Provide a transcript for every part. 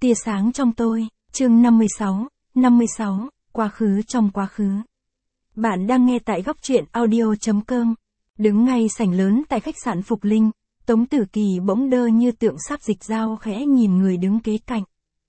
Tia sáng trong tôi, chương 56, quá khứ trong quá khứ. Bạn đang nghe tại góc truyện audio.com. Đứng ngay sảnh lớn tại khách sạn Phục Linh, Tống Tử Kỳ bỗng đơ như tượng sắp Dịch Dao khẽ nhìn người đứng kế cạnh.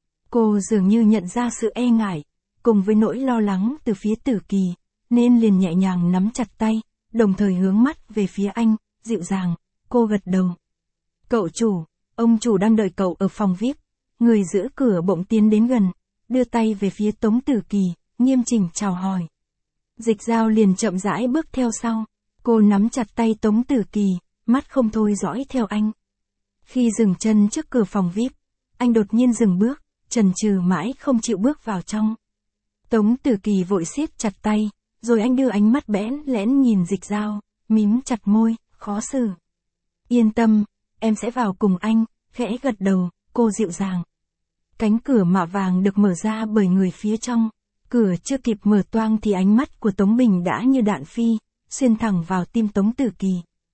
Cô dường như nhận ra sự e ngại, cùng với nỗi lo lắng từ phía Tử Kỳ, nên liền nhẹ nhàng nắm chặt tay, đồng thời hướng mắt về phía anh, dịu dàng, cô gật đầu. Cậu chủ, ông chủ đang đợi cậu ở phòng VIP. Người giữ cửa bỗng tiến đến gần, đưa tay về phía Tống Tử Kỳ, nghiêm chỉnh chào hỏi. Dịch Dao liền chậm rãi bước theo sau, cô nắm chặt tay Tống Tử Kỳ, mắt không thôi dõi theo anh. Khi dừng chân trước cửa phòng VIP, anh đột nhiên dừng bước, chần chừ mãi không chịu bước vào trong. Tống Tử Kỳ vội siết chặt tay, rồi anh đưa ánh mắt bẽn lẽn nhìn Dịch Dao, mím chặt môi, khó xử. Yên tâm, em sẽ vào cùng anh, khẽ gật đầu, cô dịu dàng. Cánh cửa mạ vàng được mở ra bởi người phía trong. Cửa chưa kịp mở toang thì ánh mắt của Tống Bình đã như đạn phi, xuyên thẳng vào tim Tống Tử Kỳ.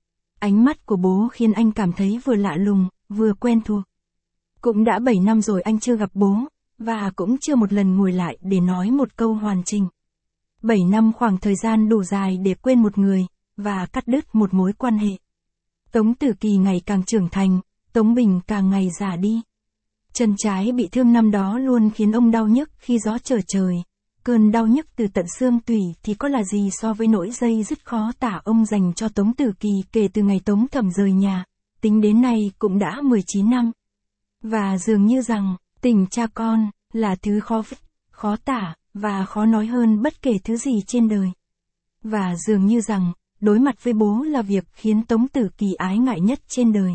Ánh mắt của bố khiến anh cảm thấy vừa lạ lùng, vừa quen thuộc. Cũng đã 7 năm rồi anh chưa gặp bố, và cũng chưa một lần ngồi lại để nói một câu hoàn chỉnh. 7 năm khoảng thời gian đủ dài để quên một người, và cắt đứt một mối quan hệ. Tống Tử Kỳ ngày càng trưởng thành, Tống Bình càng ngày già đi. Chân trái bị thương năm đó luôn khiến ông đau nhức khi gió trở trời. Cơn đau nhức từ tận xương tủy thì có là gì so với nỗi dây dứt khó tả ông dành cho Tống Tử Kỳ kể từ ngày Tống Thẩm rời nhà. Tính đến nay cũng đã 19 năm. Và dường như rằng, tình cha con là thứ khó vứt, khó tả, và khó nói hơn bất kể thứ gì trên đời. Và dường như rằng, đối mặt với bố là việc khiến Tống Tử Kỳ ái ngại nhất trên đời.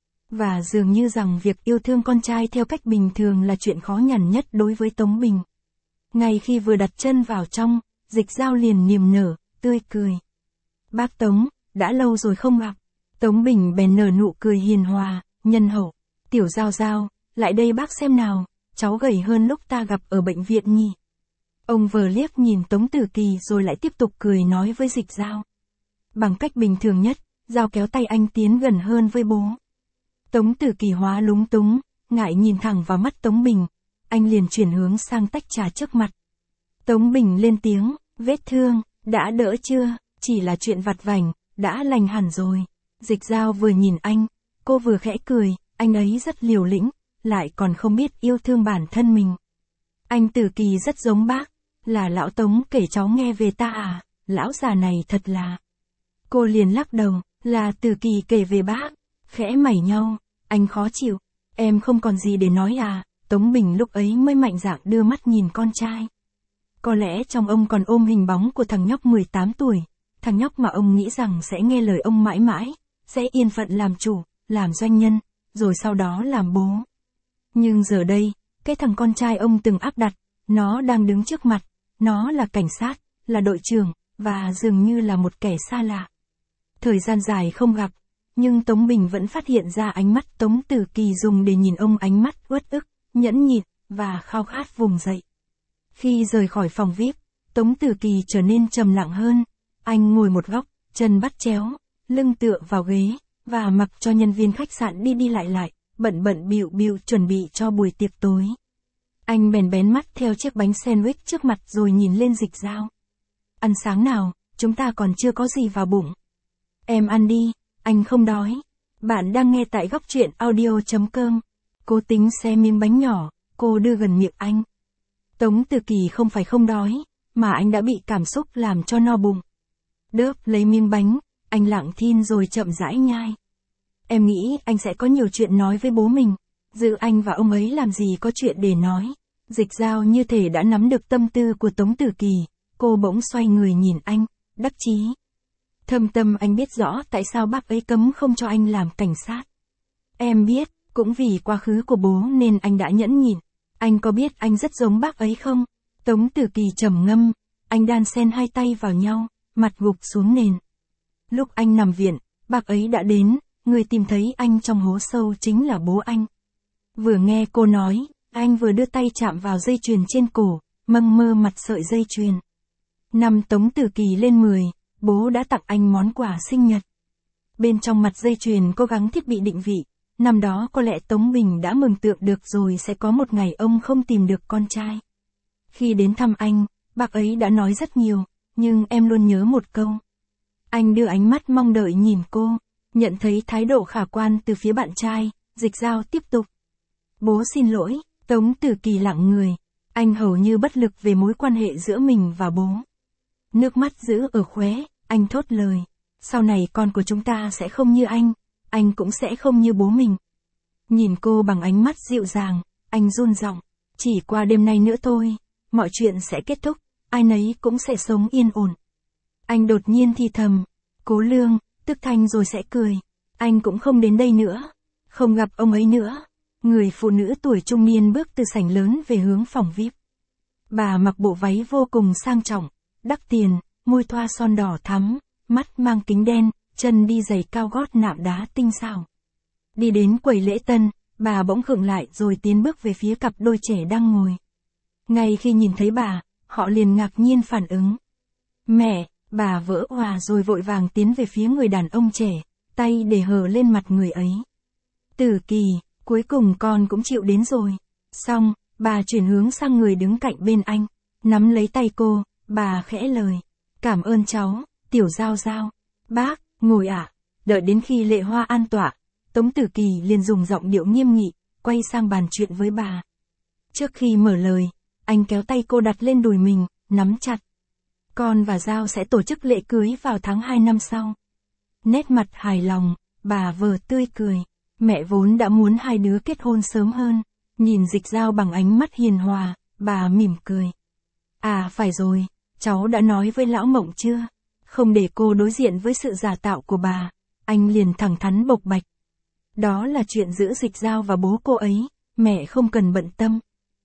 Và dường như rằng việc yêu thương con trai theo cách bình thường là chuyện khó nhằn nhất đối với Tống Bình. Ngay khi vừa đặt chân vào trong, Dịch Dao liền niềm nở, tươi cười. Bác Tống, đã lâu rồi không gặp. Tống Bình bèn nở nụ cười hiền hòa, nhân hậu. Tiểu Dao Dao, lại đây bác xem nào, cháu gầy hơn lúc ta gặp ở bệnh viện nhỉ. Ông vừa liếc nhìn Tống Tử Kỳ rồi lại tiếp tục cười nói với Dịch Dao. Bằng cách bình thường nhất, Dao kéo tay anh tiến gần hơn với bố. Tống Tử Kỳ hóa lúng túng, ngại nhìn thẳng vào mắt Tống Bình. Anh liền chuyển hướng sang tách trà trước mặt. Tống Bình lên tiếng, vết thương, đã đỡ chưa, chỉ là chuyện vặt vảnh, đã lành hẳn rồi. Dịch Dao vừa nhìn anh, cô vừa khẽ cười, anh ấy rất liều lĩnh, lại còn không biết yêu thương bản thân mình. Anh Tử Kỳ rất giống bác, là lão Tống kể cháu nghe về ta à, lão già này thật là. Cô liền lắc đầu, là Tử Kỳ kể về bác, khẽ mẩy nhau, anh khó chịu, em không còn gì để nói à. Tống Bình lúc ấy mới mạnh dạn đưa mắt nhìn con trai. Có lẽ trong ông còn ôm hình bóng của thằng nhóc 18 tuổi, thằng nhóc mà ông nghĩ rằng sẽ nghe lời ông mãi mãi, sẽ yên phận làm chủ, làm doanh nhân, rồi sau đó làm bố. Nhưng giờ đây, cái thằng con trai ông từng áp đặt, nó đang đứng trước mặt, nó là cảnh sát, là đội trưởng, và dường như là một kẻ xa lạ. Thời gian dài không gặp, nhưng Tống Bình vẫn phát hiện ra ánh mắt Tống Tử Kỳ dùng để nhìn ông ánh mắt uất ức, nhẫn nhịn, và khao khát vùng dậy. Khi rời khỏi phòng VIP, Tống Tử Kỳ trở nên trầm lặng hơn. Anh ngồi một góc, chân bắt chéo, lưng tựa vào ghế, và mặc cho nhân viên khách sạn đi đi lại, bận bịu chuẩn bị cho buổi tiệc tối. Anh bèn bén mắt theo chiếc bánh sandwich trước mặt rồi nhìn lên Dịch Dao. Ăn sáng nào, chúng ta còn chưa có gì vào bụng. Em ăn đi, anh không đói. Bạn đang nghe tại góc truyện audio.com. Cô tính xé miếng bánh nhỏ, cô đưa gần miệng anh. Tống Tử Kỳ không phải không đói, mà anh đã bị cảm xúc làm cho no bụng. Đớp lấy miếng bánh, anh lặng thinh rồi chậm rãi nhai. Em nghĩ anh sẽ có nhiều chuyện nói với bố mình. Dự anh và ông ấy làm gì có chuyện để nói. Dịch Dao như thể đã nắm được tâm tư của Tống Tử Kỳ, cô bỗng xoay người nhìn anh, đắc chí. Thâm tâm anh biết rõ tại sao bác ấy cấm không cho anh làm cảnh sát. Em biết. Cũng vì quá khứ của bố nên anh đã nhẫn nhịn. Anh có biết anh rất giống bác ấy không? Tống Tử Kỳ trầm ngâm, anh đan xen hai tay vào nhau, mặt gục xuống nền. Lúc anh nằm viện, bác ấy đã đến, người tìm thấy anh trong hố sâu chính là bố anh. Vừa nghe cô nói, anh vừa đưa tay chạm vào dây chuyền trên cổ, mâng mơ mặt sợi dây chuyền. Năm Tống Tử Kỳ lên 10, bố đã tặng anh món quà sinh nhật. Bên trong mặt dây chuyền có gắn thiết bị định vị. năm đó có lẽ Tống Bình đã mường tượng được rồi sẽ có một ngày ông không tìm được con trai. Khi đến thăm anh, bác ấy đã nói rất nhiều, nhưng em luôn nhớ một câu. Anh đưa ánh mắt mong đợi nhìn cô, nhận thấy thái độ khả quan từ phía bạn trai, Dịch Dao tiếp tục. Bố xin lỗi, Tống Tử Kỳ lặng người, anh hầu như bất lực về mối quan hệ giữa mình và bố. Nước mắt giữ ở khóe, anh thốt lời. Sau này con của chúng ta sẽ không như anh cũng sẽ không như bố mình. Nhìn cô bằng ánh mắt dịu dàng, anh run giọng. Chỉ qua đêm nay nữa thôi, mọi chuyện sẽ kết thúc, ai nấy cũng sẽ sống yên ổn. Anh đột nhiên thì thầm, Cố Lương, tức thanh rồi sẽ cười. Anh cũng không đến đây nữa, không gặp ông ấy nữa. Người phụ nữ tuổi trung niên bước từ sảnh lớn về hướng phòng VIP. Bà mặc bộ váy vô cùng sang trọng, đắt tiền, môi thoa son đỏ thắm, mắt mang kính đen, chân đi giày cao gót nạm đá tinh xảo. Đi đến quầy lễ tân, bà bỗng khựng lại rồi tiến bước về phía cặp đôi trẻ đang ngồi. Ngay khi nhìn thấy bà, họ liền ngạc nhiên phản ứng. Mẹ, bà vỡ òa rồi vội vàng tiến về phía người đàn ông trẻ, tay để hờ lên mặt người ấy. Tử Kỳ, cuối cùng con cũng chịu đến rồi. Xong, bà chuyển hướng sang người đứng cạnh bên anh, nắm lấy tay cô, bà khẽ lời. Cảm ơn cháu, Tiểu Giao Giao. Bác, ngồi ạ. Đợi đến khi Lệ Hoa an tọa, Tống Tử Kỳ liền dùng giọng điệu nghiêm nghị, quay sang bàn chuyện với bà. Trước khi mở lời, anh kéo tay cô đặt lên đùi mình, nắm chặt. Con và Giao sẽ tổ chức lễ cưới vào tháng 2 năm sau. Nét mặt hài lòng, bà vờ tươi cười. Mẹ vốn đã muốn hai đứa kết hôn sớm hơn. Nhìn Dịch Dao bằng ánh mắt hiền hòa, bà mỉm cười. À phải rồi, cháu đã nói với Lão Mộng chưa? Không để cô đối diện với sự giả tạo của bà, anh liền thẳng thắn bộc bạch. Đó là chuyện giữa Dịch Dao và bố cô ấy, mẹ không cần bận tâm.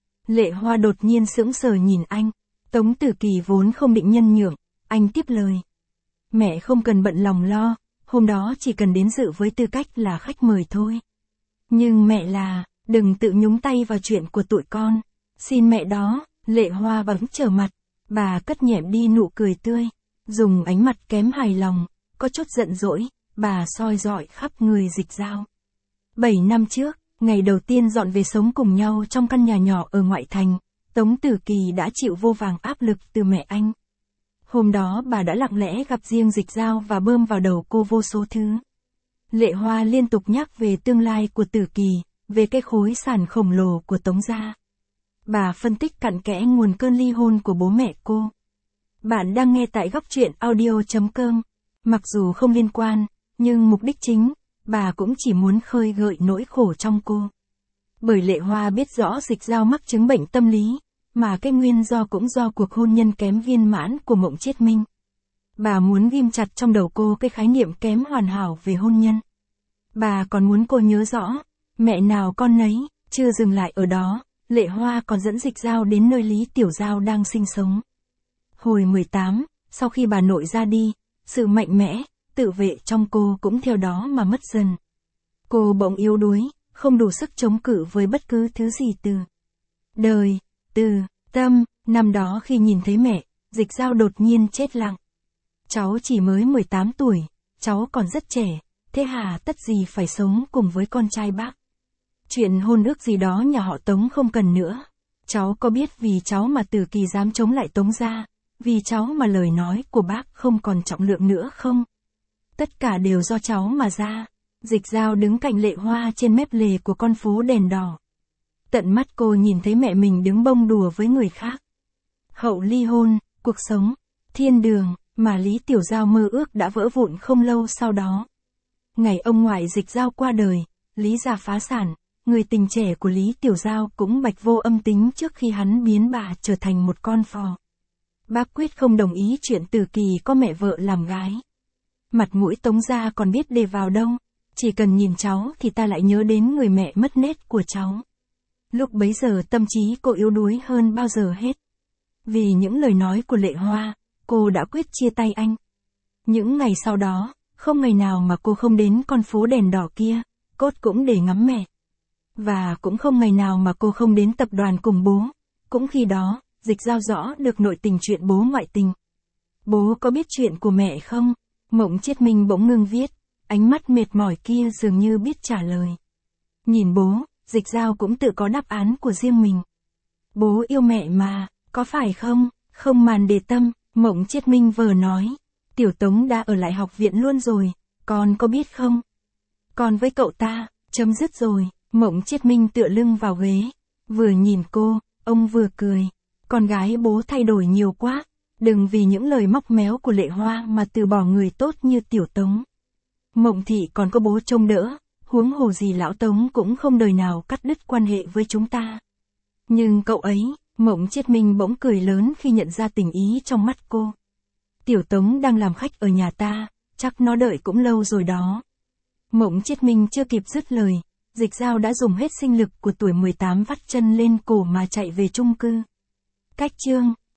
Lệ Hoa đột nhiên sững sờ nhìn anh. Tống Tử Kỳ vốn không định nhân nhượng, anh tiếp lời. Mẹ không cần bận lòng lo, hôm đó chỉ cần đến dự với tư cách là khách mời thôi. Nhưng mẹ là, đừng tự nhúng tay vào chuyện của tụi con. Xin mẹ đó, Lệ Hoa bỗng trở mặt, bà cất nhẹm đi nụ cười tươi, dùng ánh mặt kém hài lòng, có chút giận dỗi, bà soi dọi khắp người Dịch Dao. 7 năm trước, ngày đầu tiên dọn về sống cùng nhau trong căn nhà nhỏ ở ngoại thành, Tống Tử Kỳ đã chịu vô vàn áp lực từ mẹ anh. Hôm đó bà đã lặng lẽ gặp riêng Dịch Dao và bơm vào đầu cô vô số thứ. Lệ Hoa liên tục nhắc về tương lai của Tử Kỳ, về cái khối sản khổng lồ của Tống gia. Bà phân tích cặn kẽ nguồn cơn ly hôn của bố mẹ cô. Bạn đang nghe tại Góc Truyện Audio.com. Mặc dù không liên quan, nhưng mục đích chính, bà cũng chỉ muốn khơi gợi nỗi khổ trong cô. Bởi Lệ Hoa biết rõ Dịch Dao mắc chứng bệnh tâm lý, mà cái nguyên do cũng do cuộc hôn nhân kém viên mãn của Mộng Chiết Minh. Bà muốn ghim chặt trong đầu cô cái khái niệm kém hoàn hảo về hôn nhân. Bà còn muốn cô nhớ rõ, mẹ nào con nấy. Chưa dừng lại ở đó, Lệ Hoa còn dẫn Dịch Dao đến nơi Lý Tiểu Giao đang sinh sống. Hồi 18, sau khi bà nội ra đi, sự mạnh mẽ, tự vệ trong cô cũng theo đó mà mất dần. Cô bỗng yếu đuối, không đủ sức chống cự với bất cứ thứ gì từ đời, từ tâm. Năm đó khi nhìn thấy mẹ, Dịch Dao đột nhiên chết lặng. Cháu chỉ mới 18 tuổi, cháu còn rất trẻ, thế hà tất gì phải sống cùng với con trai bác. Chuyện hôn ước gì đó nhà họ Tống không cần nữa. Cháu có biết vì cháu mà Tử Kỳ dám chống lại Tống gia, vì cháu mà lời nói của bác không còn trọng lượng nữa không? Tất cả đều do cháu mà ra. Dịch Dao đứng cạnh Lệ Hoa trên mép lề của con phố đèn đỏ. Tận mắt cô nhìn thấy mẹ mình đứng bông đùa với người khác. Hậu ly hôn, cuộc sống, thiên đường, mà Lý Tiểu Giao mơ ước đã vỡ vụn không lâu sau đó. Ngày ông ngoại Dịch Dao qua đời, Lý gia phá sản, người tình trẻ của Lý Tiểu Giao cũng bạch vô âm tính trước khi hắn biến bà trở thành một con phò. Bác quyết không đồng ý chuyện Tử Kỳ có mẹ vợ làm gái. Mặt mũi Tống gia còn biết để vào đâu, chỉ cần nhìn cháu thì ta lại nhớ đến người mẹ mất nét của cháu. Lúc bấy giờ tâm trí cô yếu đuối hơn bao giờ hết. Vì những lời nói của Lệ Hoa, cô đã quyết chia tay anh. Những ngày sau đó, không ngày nào mà cô không đến con phố đèn đỏ kia, cốt cũng để ngắm mẹ. Và cũng không ngày nào mà cô không đến tập đoàn cùng bố. Cũng khi đó, Dịch Dao rõ được nội tình chuyện bố ngoại tình. Bố có biết chuyện của mẹ không? Mộng Chiết Minh bỗng ngưng viết, ánh mắt mệt mỏi kia dường như biết trả lời. Nhìn bố, Dịch Dao cũng tự có đáp án của riêng mình. Bố yêu mẹ mà, có phải không? Không màn để tâm, Mộng Chiết Minh vờ nói. Tiểu Tống đã ở lại học viện luôn rồi, con có biết không? Con với cậu ta, chấm dứt rồi. Mộng Chiết Minh tựa lưng vào ghế. Vừa nhìn cô, ông vừa cười. Con gái bố thay đổi nhiều quá. Đừng vì những lời móc méo của Lệ Hoa mà từ bỏ người tốt như Tiểu Tống. Mộng thị còn có bố trông đỡ, huống hồ gì lão Tống cũng không đời nào cắt đứt quan hệ với chúng ta. Nhưng cậu ấy, Mộng Chiết Minh bỗng cười lớn khi nhận ra tình ý trong mắt cô. Tiểu Tống đang làm khách ở nhà ta, chắc nó đợi cũng lâu rồi đó. Mộng Chiết Minh chưa kịp dứt lời, Dịch Dao đã dùng hết sinh lực của tuổi 18 vắt chân lên cổ mà chạy về chung cư. Cách chương